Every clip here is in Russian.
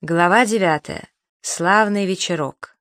Глава 9. Славный вечерок.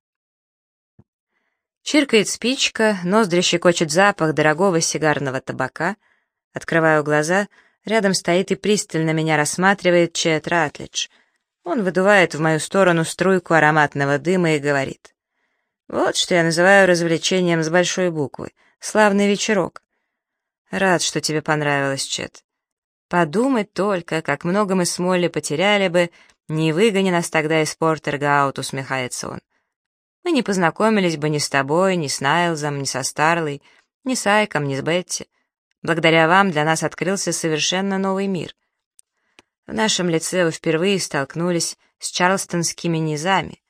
Чиркает спичка, ноздри щекочет запах дорогого сигарного табака. Открываю глаза, рядом стоит и пристально меня рассматривает Чет Ратлидж. Он выдувает в мою сторону струйку ароматного дыма и говорит: «Вот что я называю развлечением с большой буквы. Славный вечерок». «Рад, что тебе понравилось, Чет. Подумать только, как много мы с Молли потеряли бы, не выгони нас тогда из Портергаут», — усмехается он. «Мы не познакомились бы ни с тобой, ни с Найлзом, ни со Старлой, ни с Айком, ни с Бетти. Благодаря вам для нас открылся совершенно новый мир. В нашем лице вы впервые столкнулись с чарлстонскими низами.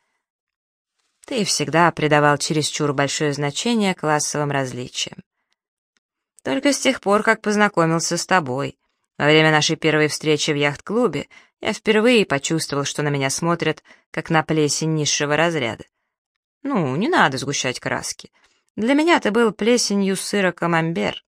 Ты всегда придавал чересчур большое значение классовым различиям. Только с тех пор, как познакомился с тобой, во время нашей первой встречи в яхт-клубе, я впервые почувствовал, что на меня смотрят, как на плесень низшего разряда. Ну, не надо сгущать краски. Для меня ты был плесенью сыра камамбер».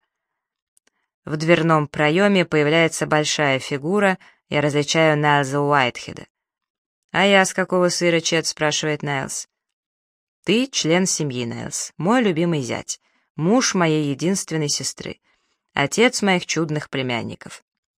В дверном проеме появляется большая фигура, я различаю Найлза Уайтхеда. «А я с какого сыра, Чет?» — спрашивает Найлз. «Ты член семьи, Найлз, мой любимый зять, муж моей единственной сестры, отец моих чудных племянников.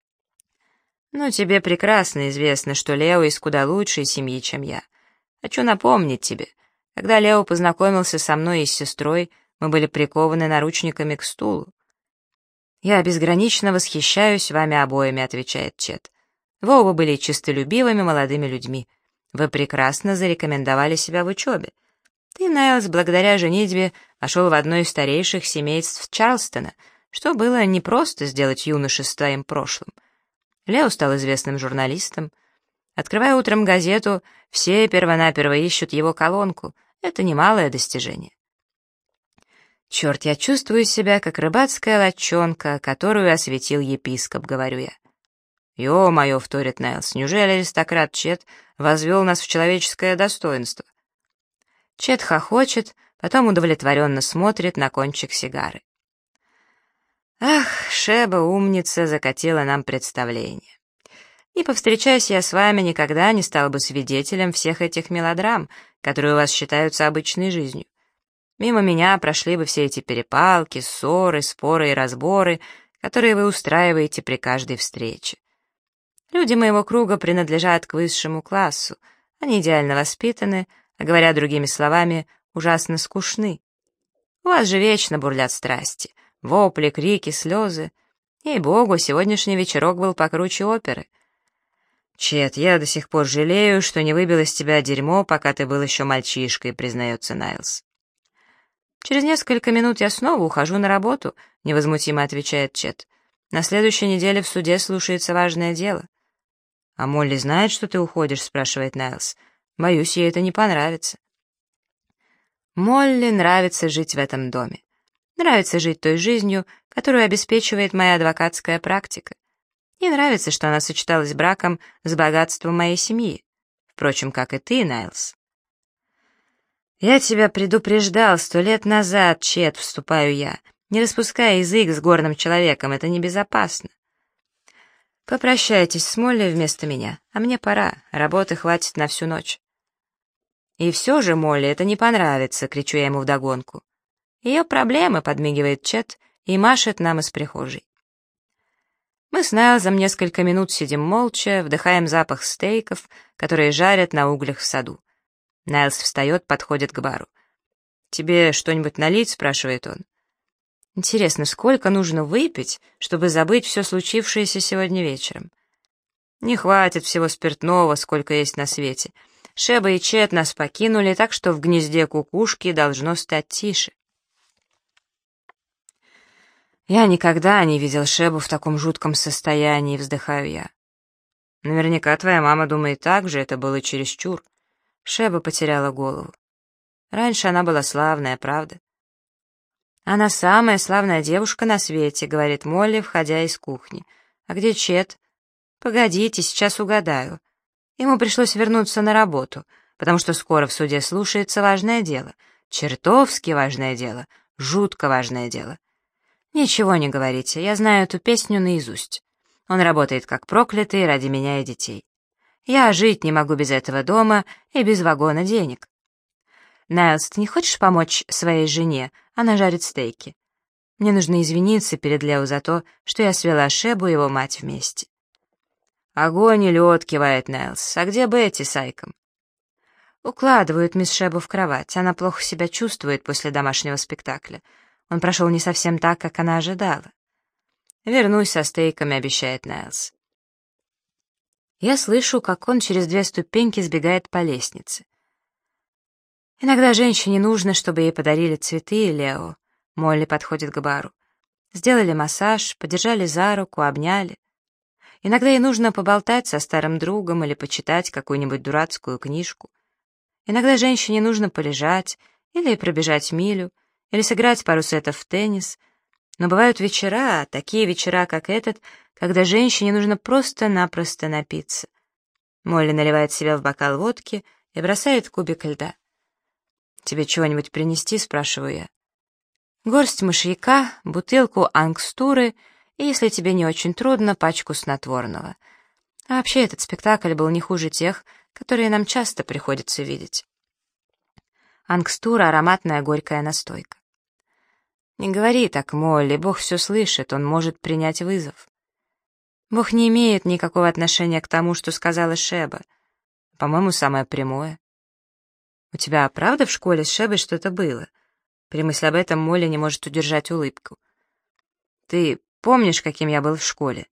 Но тебе прекрасно известно, что Лео из куда лучшей семьи, чем я. Хочу напомнить тебе, когда Лео познакомился со мной и с сестрой, мы были прикованы наручниками к стулу». «Я безгранично восхищаюсь вами обоими», — отвечает Чет. «Вы оба были честолюбивыми молодыми людьми. Вы прекрасно зарекомендовали себя в учебе. Ты, Найлз, благодаря женитьбе вошел в одно из старейших семейств Чарлстона, что было непросто сделать юноше с твоим прошлым. Лео стал известным журналистом. Открывая утром газету, все первонаперво ищут его колонку. Это немалое достижение». «Черт, я чувствую себя, как рыбацкая лодчонка, которую осветил епископ», — говорю я. «Ё-моё», — вторит Найлз, — «неужели аристократ Чет возвел нас в человеческое достоинство?» Чет хохочет, потом удовлетворенно смотрит на кончик сигары. «Ах, Шеба, умница, закатила нам представление. И повстречайся я с вами, никогда не стал бы свидетелем всех этих мелодрам, которые у вас считаются обычной жизнью. Мимо меня прошли бы все эти перепалки, ссоры, споры и разборы, которые вы устраиваете при каждой встрече. Люди моего круга принадлежат к высшему классу, они идеально воспитаны, а говоря другими словами, ужасно скучны. У вас же вечно бурлят страсти, вопли, крики, слезы. Ей-богу, сегодняшний вечерок был покруче оперы. Чет, я до сих пор жалею, что не выбил из тебя дерьмо, пока ты был еще мальчишкой», — признается Найлз. «Через несколько минут я снова ухожу на работу», — невозмутимо отвечает Чет. «На следующей неделе в суде слушается важное дело». «А Молли знает, что ты уходишь?» — спрашивает Найлз. «Боюсь, ей это не понравится». Молли нравится жить в этом доме. Нравится жить той жизнью, которую обеспечивает моя адвокатская практика. И нравится, что она сочеталась браком с богатством моей семьи. Впрочем, как и ты, Найлз. «Я тебя предупреждал 100 лет назад, Чет», — вступаю я. «Не распускай язык с горным человеком, это небезопасно». «Попрощайтесь с Молли вместо меня, а мне пора, работы хватит на всю ночь». «И все же, Молли, это не понравится», — кричу я ему вдогонку. «Ее проблемы», — подмигивает Чет и машет нам из прихожей. Мы с Найлзом несколько минут сидим молча, вдыхаем запах стейков, которые жарят на углях в саду. Найлз встает, подходит к бару. «Тебе что-нибудь налить?» — спрашивает он. «Интересно, сколько нужно выпить, чтобы забыть все случившееся сегодня вечером?» «Не хватит всего спиртного, сколько есть на свете. Шеба и Чет нас покинули, так что в гнезде кукушки должно стать тише». «Я никогда не видел Шебу в таком жутком состоянии», — вздыхаю я. «Наверняка твоя мама думает так же, это было чересчур». Шеба потеряла голову. Раньше она была славная, правда? «Она самая славная девушка на свете», — говорит Молли, входя из кухни. «А где Чет?» «Погодите, сейчас угадаю. Ему пришлось вернуться на работу, потому что скоро в суде слушается важное дело. Чертовски важное дело, жутко важное дело. Ничего не говорите, я знаю эту песню наизусть. Он работает как проклятый ради меня и детей. Я жить не могу без этого дома и без вагона денег. Найлс, ты не хочешь помочь своей жене? Она жарит стейки. Мне нужно извиниться перед Лео за то, что я свела Шебу и его мать вместе. Огонь и лед, кивает Найлс. А где Бетти с Айком? Укладывают мисс Шебу в кровать. Она плохо себя чувствует после домашнего спектакля. Он прошел не совсем так, как она ожидала. «Вернусь со стейками», — обещает Найлс. Я слышу, как он через 2 ступеньки сбегает по лестнице. Иногда женщине нужно, чтобы ей подарили цветы, Лео. Молли подходит к бару. Сделали массаж, подержали за руку, обняли. Иногда ей нужно поболтать со старым другом или почитать какую-нибудь дурацкую книжку. Иногда женщине нужно полежать, или пробежать милю, или сыграть пару сетов в теннис. Но бывают вечера, такие вечера, как этот, когда женщине нужно просто-напросто напиться. Молли наливает себе в бокал водки и бросает кубик льда. «Тебе чего-нибудь принести?» — спрашиваю я. «Горсть мышьяка, бутылку ангстуры и, если тебе не очень трудно, пачку снотворного. А вообще этот спектакль был не хуже тех, которые нам часто приходится видеть». Ангстура — ароматная горькая настойка. «Не говори так, Молли, Бог все слышит, он может принять вызов». Бог не имеет никакого отношения к тому, что сказала Шеба. По-моему, самое прямое. «У тебя правда в школе с Шебой что-то было?» При мысли об этом Молли не может удержать улыбку. «Ты помнишь, каким я был в школе?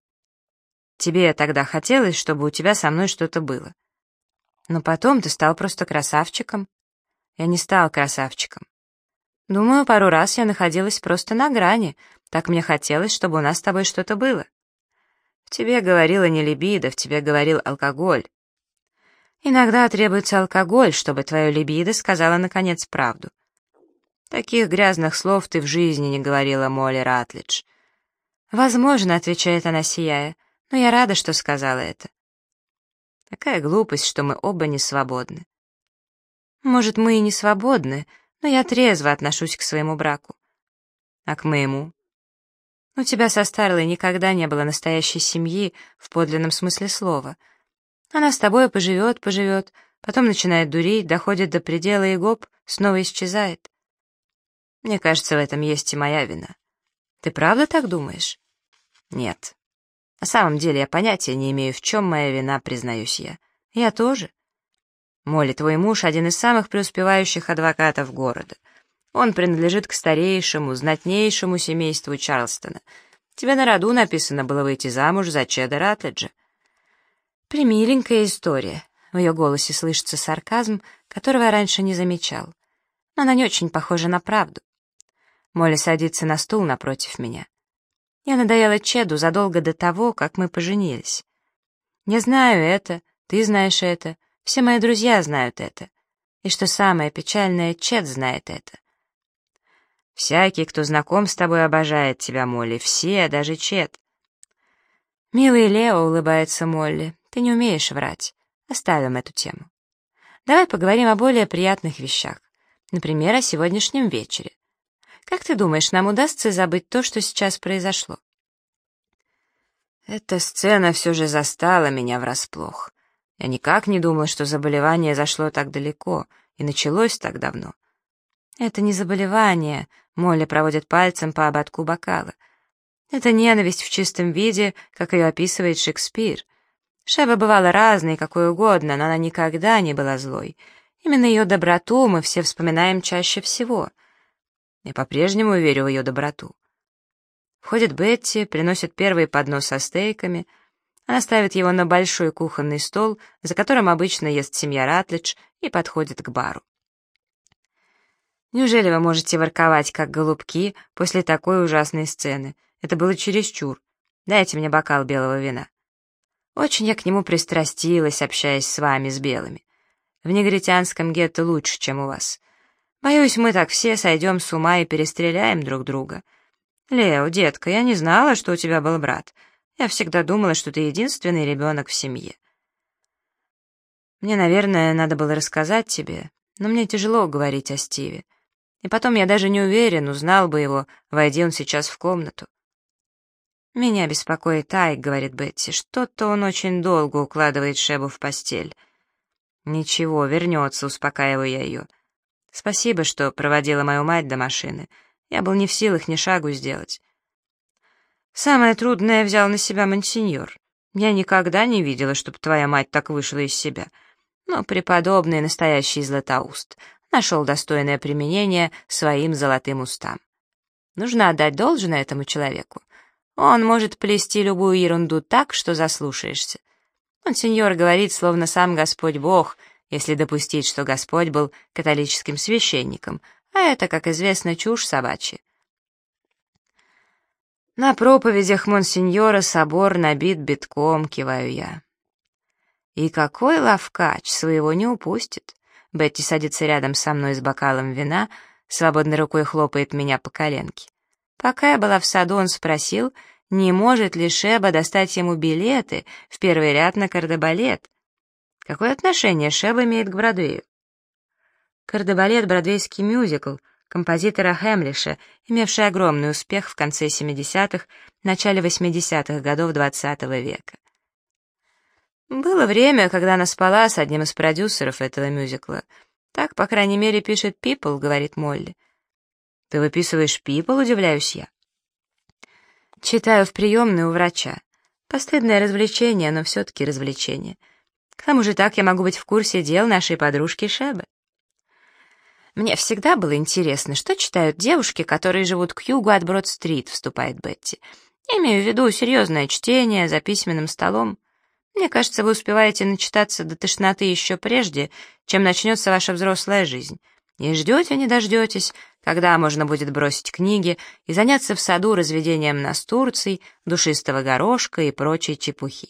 Тебе тогда хотелось, чтобы у тебя со мной что-то было. Но потом ты стал просто красавчиком». Я не стал красавчиком. Думаю, пару раз я находилась просто на грани. Так мне хотелось, чтобы у нас с тобой что-то было. В тебе говорила не либидо, в тебе говорил алкоголь. Иногда требуется алкоголь, чтобы твое либидо сказала наконец правду. Таких грязных слов ты в жизни не говорила, Молли Ратлидж. Возможно, отвечает она, сияя, но я рада, что сказала это. Такая глупость, что мы оба не свободны. Может, мы и не свободны, но я трезво отношусь к своему браку. А к моему? У тебя со Старлой никогда не было настоящей семьи в подлинном смысле слова. Она с тобой поживет, потом начинает дурить, доходит до предела и гоп, снова исчезает. Мне кажется, в этом есть и моя вина. Ты правда так думаешь? Нет. На самом деле я понятия не имею, в чем моя вина, признаюсь я. Я тоже. Молли, твой муж — один из самых преуспевающих адвокатов города. Он принадлежит к старейшему, знатнейшему семейству Чарлстона. Тебе на роду написано было выйти замуж за Чеда Ратлиджа. Примиленькая история. В ее голосе слышится сарказм, которого я раньше не замечал. Но она не очень похожа на правду. Молли садится на стул напротив меня. Я надоела Чеду задолго до того, как мы поженились. Я знаю это, ты знаешь это, все мои друзья знают это. И что самое печальное, Чед знает это. Всякий, кто знаком с тобой, обожает тебя, Молли, все, даже Чед. Милый Лео, улыбается Молли, ты не умеешь врать. Оставим эту тему. Давай поговорим о более приятных вещах. Например, о сегодняшнем вечере. Как ты думаешь, нам удастся забыть то, что сейчас произошло? Эта сцена все же застала меня врасплох. Я никак не думал, что заболевание зашло так далеко и началось так давно. Это не заболевание, Молли проводит пальцем по ободку бокала. Это ненависть в чистом виде, как ее описывает Шекспир. Шеба бывала разной, какой угодно, но она никогда не была злой. Именно ее доброту мы все вспоминаем чаще всего. Я по-прежнему верю в ее доброту. Входит Бетти, приносит первый поднос со стейками. Она ставит его на большой кухонный стол, за которым обычно ест семья Ратлидж, и подходит к бару. Неужели вы можете ворковать, как голубки, после такой ужасной сцены? Это было чересчур. Дайте мне бокал белого вина. Очень я к нему пристрастилась, общаясь с вами, с белыми. В негритянском гетто лучше, чем у вас. Боюсь, мы так все сойдем с ума и перестреляем друг друга. Лео, детка, я не знала, что у тебя был брат. Я всегда думала, что ты единственный ребенок в семье. Мне, наверное, надо было рассказать тебе, но мне тяжело говорить о Стиве. И потом я даже не уверен, узнал бы его, войди он сейчас в комнату. «Меня беспокоит Айк», — говорит Бетти. «Что-то он очень долго укладывает Шебу в постель». «Ничего, вернется», — успокаиваю я ее. «Спасибо, что проводила мою мать до машины. Я был не в силах ни шагу сделать». «Самое трудное взял на себя монсеньор. Я никогда не видела, чтобы твоя мать так вышла из себя. Но преподобный настоящий златоуст нашел достойное применение своим золотым устам. Нужно отдать должное этому человеку. Он может плести любую ерунду так, что заслушаешься. Монсеньор говорит, словно сам Господь Бог, если допустить, что Господь был католическим священником, а это, как известно, чушь собачья. На проповедях монсеньора собор набит битком, киваю я. И какой лавкач, своего не упустит. Бетти садится рядом со мной с бокалом вина, свободной рукой хлопает меня по коленке. Пока я была в саду, он спросил, не может ли Шеба достать ему билеты в первый ряд на кардебалет. Какое отношение Шеба имеет к Бродвею? Кардебалет — бродвейский мюзикл композитора Хемлиша, имевший огромный успех в конце 70-х, начале 80-х годов XX века. Было время, когда она спала с одним из продюсеров этого мюзикла. Так, по крайней мере, пишет People, говорит Молли. Ты выписываешь People, удивляюсь я. Читаю в приемной у врача. Постыдное развлечение, но все-таки развлечение. К тому же так я могу быть в курсе дел нашей подружки Шебы. Мне всегда было интересно, что читают девушки, которые живут к югу от Брод-стрит, вступает Бетти. Я имею в виду серьезное чтение за письменным столом. Мне кажется, вы успеваете начитаться до тошноты еще прежде, чем начнется ваша взрослая жизнь. И ждете, не дождетесь, когда можно будет бросить книги и заняться в саду разведением настурций, душистого горошка и прочей чепухи.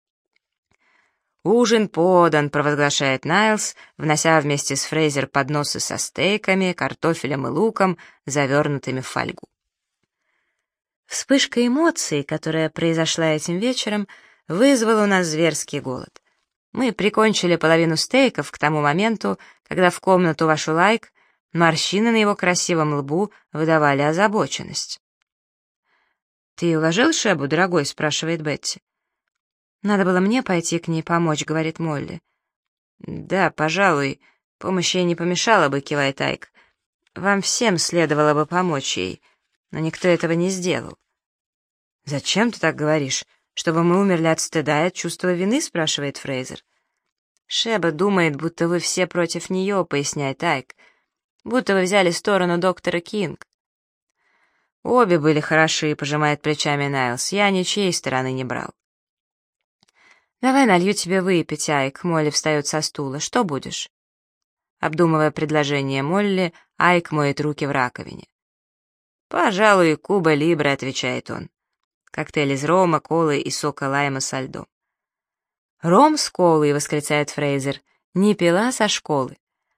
«Ужин подан», — провозглашает Найлс, внося вместе с Фрейзер подносы со стейками, картофелем и луком, завернутыми в фольгу. Вспышка эмоций, которая произошла этим вечером, вызвала у нас зверский голод. Мы прикончили половину стейков к тому моменту, когда в комнату вошел Айк, морщины на его красивом лбу выдавали озабоченность. «Ты уложил Шебу, дорогой?» — спрашивает Бетти. «Надо было мне пойти к ней помочь», — говорит Молли. «Да, пожалуй, помощь ей не помешала бы», — кивает Айк. «Вам всем следовало бы помочь ей, но никто этого не сделал». «Зачем ты так говоришь? Чтобы мы умерли от стыда и от чувства вины?» — спрашивает Фрейзер. «Шеба думает, будто вы все против нее», — поясняет Айк. «Будто вы взяли сторону доктора Кинг». «Обе были хороши», — пожимает плечами Найлс. «Я ничьей стороны не брал». «Давай налью тебе выпить, Айк», — Молли встает со стула. «Что будешь?» Обдумывая предложение Молли, Айк моет руки в раковине. «Пожалуй, Куба Либре», — отвечает он. Коктейль из рома, колы и сока лайма со льдом. «Ром с колой», — восклицает Фрейзер. «Не пила со школы».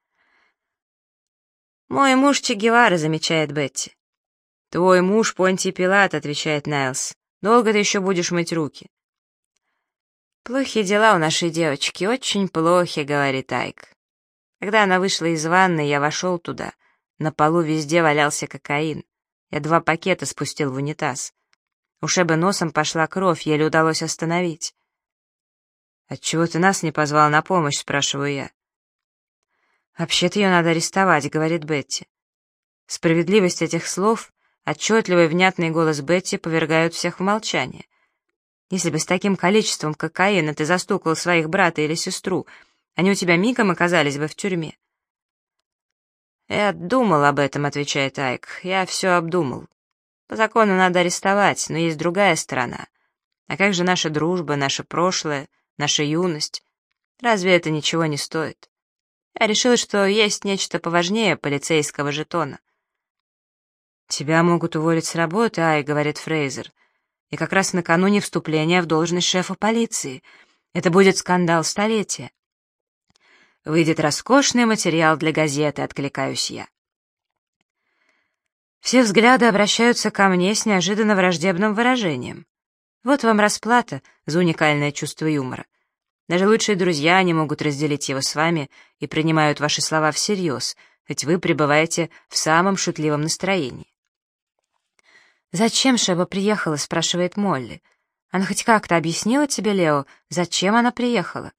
«Мой муж Че Гевара», — замечает Бетти. «Твой муж Понтий Пилат», — отвечает Найлс. «Долго ты еще будешь мыть руки?» «Плохие дела у нашей девочки, очень плохи», — говорит Айк. Когда она вышла из ванны, я вошел туда. На полу везде валялся кокаин. Я 2 пакета спустил в унитаз. У Шебы носом пошла кровь, еле удалось остановить. «Отчего ты нас не позвал на помощь?» — спрашиваю я. «Вообще-то ее надо арестовать», — говорит Бетти. Справедливость этих слов, отчетливый внятный голос Бетти повергают всех в молчание. Если бы с таким количеством кокаина ты застукал своих брата или сестру, они у тебя мигом оказались бы в тюрьме. «Я думал об этом», — отвечает Айк. «Я все обдумал. По закону надо арестовать, но есть другая сторона. А как же наша дружба, наше прошлое, наша юность? Разве это ничего не стоит? Я решил, что есть нечто поважнее полицейского жетона». «Тебя могут уволить с работы, Ай», — говорит Фрейзер. «И как раз накануне вступления в должность шефа полиции. Это будет скандал столетия». «Выйдет роскошный материал для газеты», — откликаюсь я. Все взгляды обращаются ко мне с неожиданно враждебным выражением. Вот вам расплата за уникальное чувство юмора. Даже лучшие друзья не могут разделить его с вами и принимают ваши слова всерьез, хоть вы пребываете в самом шутливом настроении. «Зачем Шеба приехала?» — спрашивает Молли. «Она хоть как-то объяснила тебе, Лео, зачем она приехала?»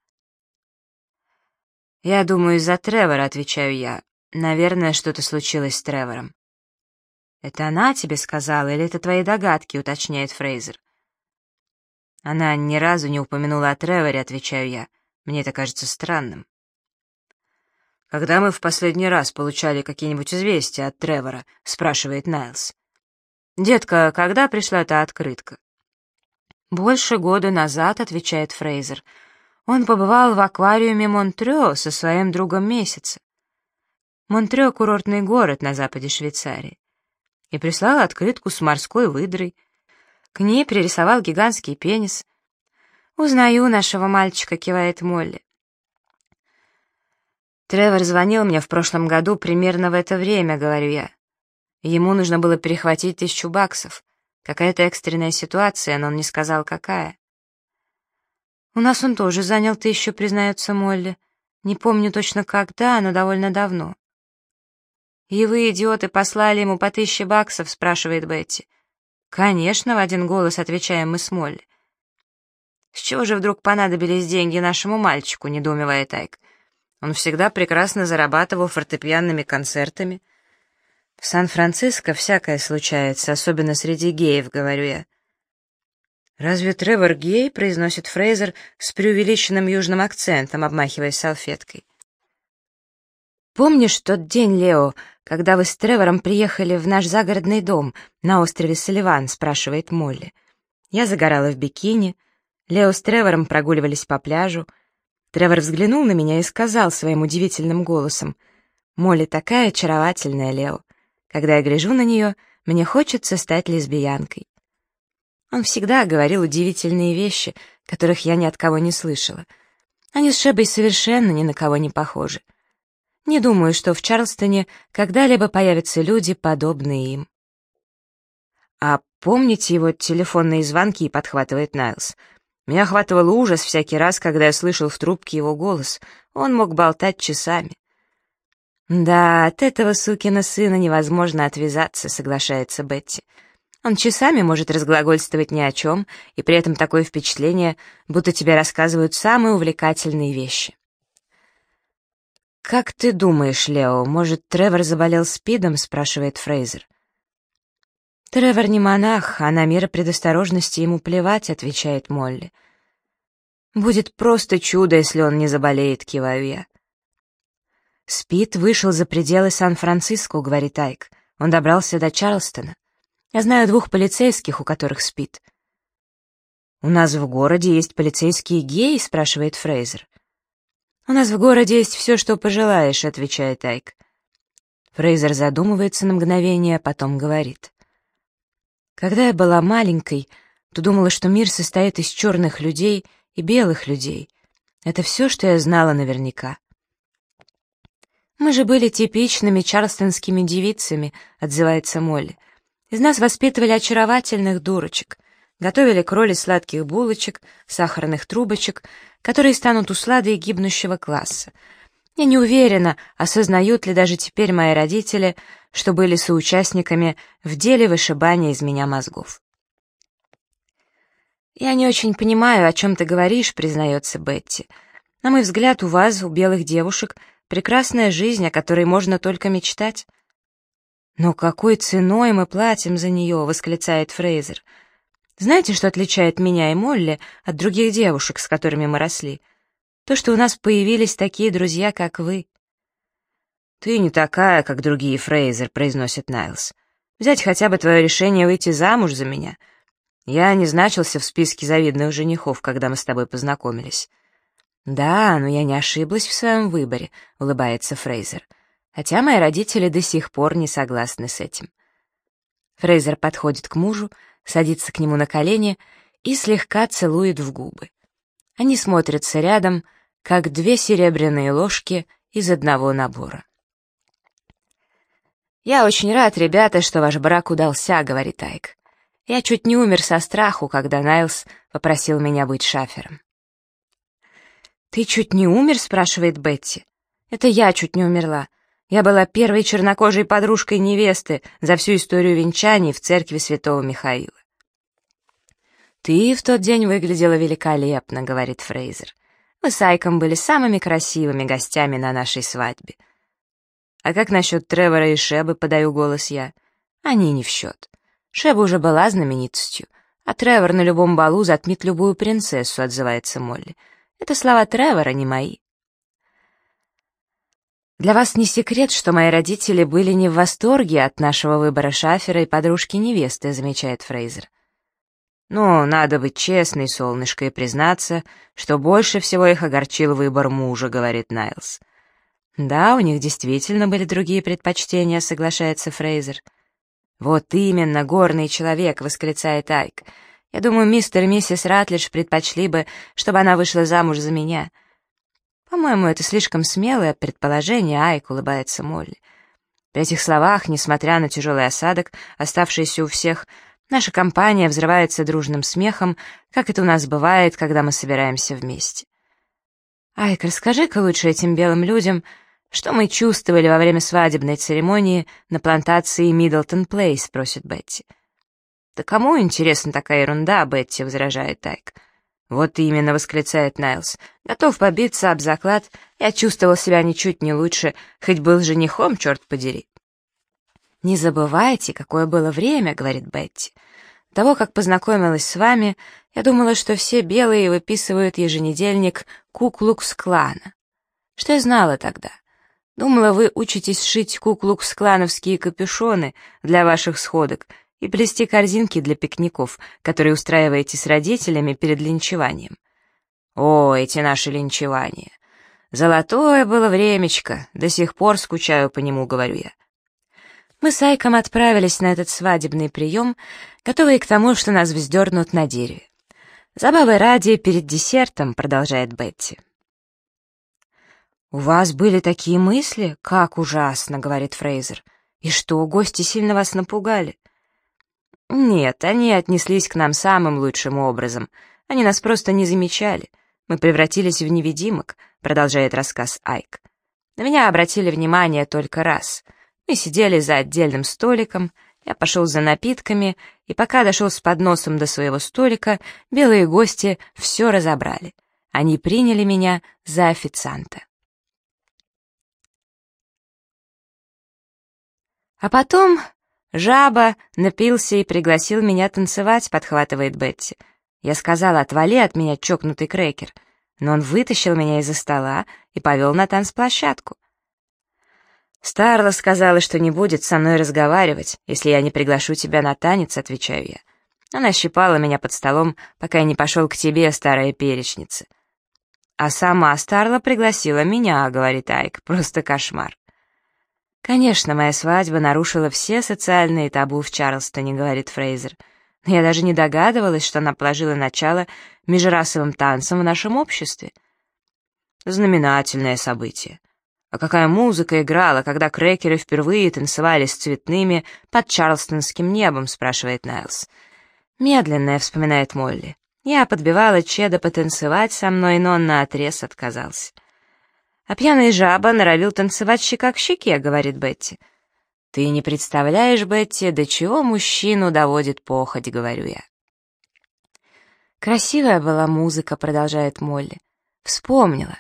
«Я думаю, из-за Тревора», — отвечаю я. «Наверное, что-то случилось с Тревором». «Это она тебе сказала, или это твои догадки?» — уточняет Фрейзер. «Она ни разу не упомянула о Треворе», — отвечаю я. «Мне это кажется странным». «Когда мы в последний раз получали какие-нибудь известия от Тревора?» — спрашивает Найлс. «Детка, когда пришла эта открытка?» «Больше года назад», — отвечает Фрейзер. «Он побывал в аквариуме Монтрё со своим другом Месяца. Монтрё — курортный город на западе Швейцарии. И прислал открытку с морской выдрой. К ней пририсовал гигантский пенис. «Узнаю нашего мальчика», — кивает Молли. «Тревор звонил мне в прошлом году примерно в это время», — говорю я. Ему нужно было перехватить $1000. Какая-то экстренная ситуация, но он не сказал, какая. «У нас он тоже занял 1000, признается Молли. Не помню точно когда, но довольно давно». «И вы, идиоты, послали ему по $1000?» — спрашивает Бетти. «Конечно», — в один голос отвечаем мы с Молли. «С чего же вдруг понадобились деньги нашему мальчику?» — недоумевает Айк. «Он всегда прекрасно зарабатывал фортепианными концертами». «В Сан-Франциско всякое случается, особенно среди геев», — говорю я. «Разве Тревор гей?» — произносит Фрейзер с преувеличенным южным акцентом, обмахиваясь салфеткой. «Помнишь тот день, Лео, когда вы с Тревором приехали в наш загородный дом на острове Салливан?» — спрашивает Молли. Я загорала в бикини. Лео с Тревором прогуливались по пляжу. Тревор взглянул на меня и сказал своим удивительным голосом: «Молли такая очаровательная, Лео. Когда я гляжу на нее, мне хочется стать лесбиянкой». Он всегда говорил удивительные вещи, которых я ни от кого не слышала. Они с Шебой совершенно ни на кого не похожи. Не думаю, что в Чарльстоне когда-либо появятся люди, подобные им. «А помните его телефонные звонки?» — подхватывает Найлс. «Меня охватывал ужас всякий раз, когда я слышал в трубке его голос. Он мог болтать часами». «Да, от этого сукина сына невозможно отвязаться», — соглашается Бетти. «Он часами может разглагольствовать ни о чем, и при этом такое впечатление, будто тебе рассказывают самые увлекательные вещи». «Как ты думаешь, Лео, может, Тревор заболел СПИДом?» — спрашивает Фрейзер. «Тревор не монах, а на меры предосторожности ему плевать», — отвечает Молли. «Будет просто чудо, если он не заболеет», — киваю я. «СПИД вышел за пределы Сан-Франциско», — говорит Айк. «Он добрался до Чарльстона. Я знаю 2 полицейских, у которых СПИД». «У нас в городе есть полицейские геи?» — спрашивает Фрейзер. «У нас в городе есть все, что пожелаешь», — отвечает Айк. Фрейзер задумывается на мгновение, а потом говорит. «Когда я была маленькой, то думала, что мир состоит из черных людей и белых людей. Это все, что я знала наверняка». «Мы же были типичными чарльстонскими девицами», — отзывается Молли. «Из нас воспитывали очаровательных дурочек, готовили к роли сладких булочек, сахарных трубочек, которые станут усладой гибнущего класса. Я не уверена, осознают ли даже теперь мои родители, что были соучастниками в деле вышибания из меня мозгов». «Я не очень понимаю, о чем ты говоришь», — признается Бетти. «На мой взгляд, у вас, у белых девушек, прекрасная жизнь, о которой можно только мечтать». «Но какой ценой мы платим за нее?» — восклицает Фрейзер. «Знаете, что отличает меня и Молли от других девушек, с которыми мы росли? То, что у нас появились такие друзья, как вы». «Ты не такая, как другие, Фрейзер», — произносит Найлс. «Взять хотя бы твое решение выйти замуж за меня. Я не значился в списке завидных женихов, когда мы с тобой познакомились». «Да, но я не ошиблась в своем выборе», — улыбается Фрейзер. «Хотя мои родители до сих пор не согласны с этим». Фрейзер подходит к мужу, садится к нему на колени и слегка целует в губы. Они смотрятся рядом, как 2 серебряные ложки из одного набора. «Я очень рад, ребята, что ваш брак удался», — говорит Айк. «Я чуть не умер со страху, когда Найлс попросил меня быть шафером». «Ты чуть не умер?» — спрашивает Бетти. «Это я чуть не умерла. Я была первой чернокожей подружкой невесты за всю историю венчаний в церкви Святого Михаила. «Ты в тот день выглядела великолепно», — говорит Фрейзер. «Вы с Айком были самыми красивыми гостями на нашей свадьбе». «А как насчет Тревора и Шебы?» — подаю голос я. «Они не в счет. Шеба уже была знаменитостью, а Тревор на любом балу затмит любую принцессу», — отзывается Молли. «Это слова Тревора, не мои». «Для вас не секрет, что мои родители были не в восторге от нашего выбора шафера и подружки невесты», — замечает Фрейзер. «Ну, надо быть честной, солнышко, и признаться, что больше всего их огорчил выбор мужа», — говорит Найлс. «Да, у них действительно были другие предпочтения», — соглашается Фрейзер. «Вот именно, горный человек», — восклицает Айк. «Я думаю, мистер и миссис Ратлидж предпочли бы, чтобы она вышла замуж за меня». «По-моему, это слишком смелое предположение», — Айк, улыбается Молли. При этих словах, несмотря на тяжелый осадок, оставшийся у всех, наша компания взрывается дружным смехом, как это у нас бывает, когда мы собираемся вместе. «Айк, расскажи-ка лучше этим белым людям, что мы чувствовали во время свадебной церемонии на плантации Миддлтон Плейс», — просит Бетти. «Да кому интересна такая ерунда, Бетти», — возражает Айк. «Вот именно», — восклицает Найлс. «Готов побиться об заклад, я чувствовал себя ничуть не лучше, хоть был женихом, черт подери». «Не забывайте, какое было время», — говорит Бетти. «До того, как познакомилась с вами, я думала, что все белые выписывают еженедельник Ку-Клукс-Клана. Что я знала тогда? Думала, вы учитесь шить куклукс-клановские капюшоны для ваших сходок и плести корзинки для пикников, которые устраиваете с родителями перед линчеванием. О, эти наши линчевания! Золотое было времечко, до сих пор скучаю по нему», — говорю я. Мы с Айком отправились на этот свадебный прием, готовые к тому, что нас вздернут на дереве. «Забавы ради, перед десертом», — продолжает Бетти. «У вас были такие мысли? Как ужасно», — говорит Фрейзер. «И что, гости сильно вас напугали?» «Нет, они отнеслись к нам самым лучшим образом. Они нас просто не замечали. Мы превратились в невидимок», — продолжает рассказ Айк. «На меня обратили внимание только раз. Мы сидели за отдельным столиком, я пошел за напитками, и пока дошел с подносом до своего столика, белые гости все разобрали. Они приняли меня за официанта». «А потом жаба напился и пригласил меня танцевать», — подхватывает Бетти. Я сказала: «Отвали от меня, чокнутый крекер», но он вытащил меня из-за стола и повел на танцплощадку. «Старла сказала, что не будет со мной разговаривать, если я не приглашу тебя на танец», — отвечаю я. Она щипала меня под столом, пока я не пошел к тебе, старая перечница. «А сама Старла пригласила меня», — говорит Айк, — «просто кошмар». «Конечно, моя свадьба нарушила все социальные табу в Чарльстоне», — говорит Фрейзер. «Но я даже не догадывалась, что она положила начало межрасовым танцам в нашем обществе». «Знаменательное событие. А какая музыка играла, когда крекеры впервые танцевали с цветными под чарльстонским небом?» — спрашивает Найлс. «Медленная», — вспоминает Молли. «Я подбивала Чеда потанцевать со мной, но он наотрез отказался». «А пьяный жаба норовил танцевать щека к щеке», — говорит Бетти. «Ты не представляешь, Бетти, до чего мужчину доводит похоть», — говорю я. «Красивая была музыка», — продолжает Молли. «Вспомнила».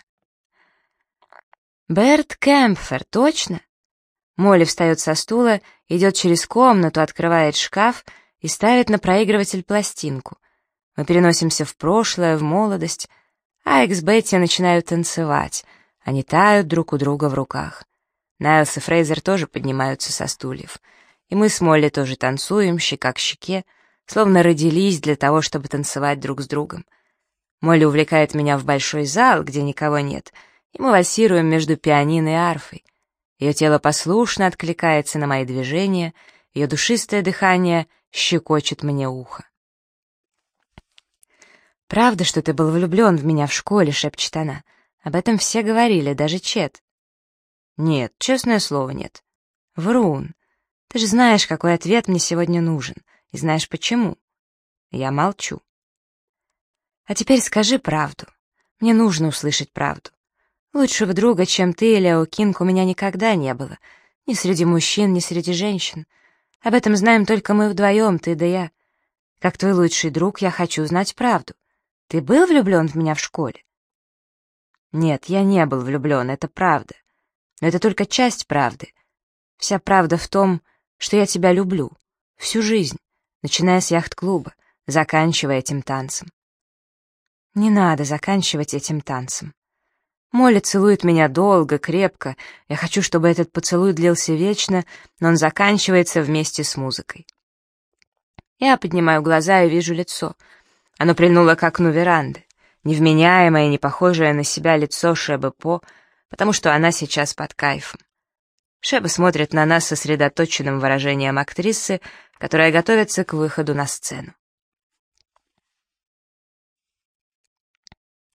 «Берт Кэмпфер, точно?» Молли встает со стула, идет через комнату, открывает шкаф и ставит на проигрыватель пластинку. Мы переносимся в прошлое, в молодость. Айк с Бетти начинают танцевать. Они тают друг у друга в руках. Найлс и Фрейзер тоже поднимаются со стульев. И мы с Молли тоже танцуем, щека к щеке, словно родились для того, чтобы танцевать друг с другом. Молли увлекает меня в большой зал, где никого нет, и мы вальсируем между пианино и арфой. Ее тело послушно откликается на мои движения, ее душистое дыхание щекочет мне ухо. «Правда, что ты был влюблен в меня в школе?» — шепчет она. «Об этом все говорили, даже Чет». «Нет, честное слово, нет». «Врун, ты же знаешь, какой ответ мне сегодня нужен, и знаешь почему». Я молчу. «А теперь скажи правду. Мне нужно услышать правду. Лучшего друга, чем ты, Лео Кинг, у меня никогда не было. Ни среди мужчин, ни среди женщин. Об этом знаем только мы вдвоем, ты да я. Как твой лучший друг, я хочу знать правду. Ты был влюблен в меня в школе? Нет, я не был влюблен, это правда. Но это только часть правды. Вся правда в том, что я тебя люблю. Всю жизнь, начиная с яхт-клуба, заканчивая этим танцем. Не надо заканчивать этим танцем. Молли целует меня долго, крепко. Я хочу, чтобы этот поцелуй длился вечно, но он заканчивается вместе с музыкой. Я поднимаю глаза и вижу лицо. Оно прильнуло к окну веранды. Невменяемое, не похожее на себя лицо Шебы По, потому что она сейчас под кайфом. Шеба смотрит на нас сосредоточенным выражением актрисы, которая готовится к выходу на сцену.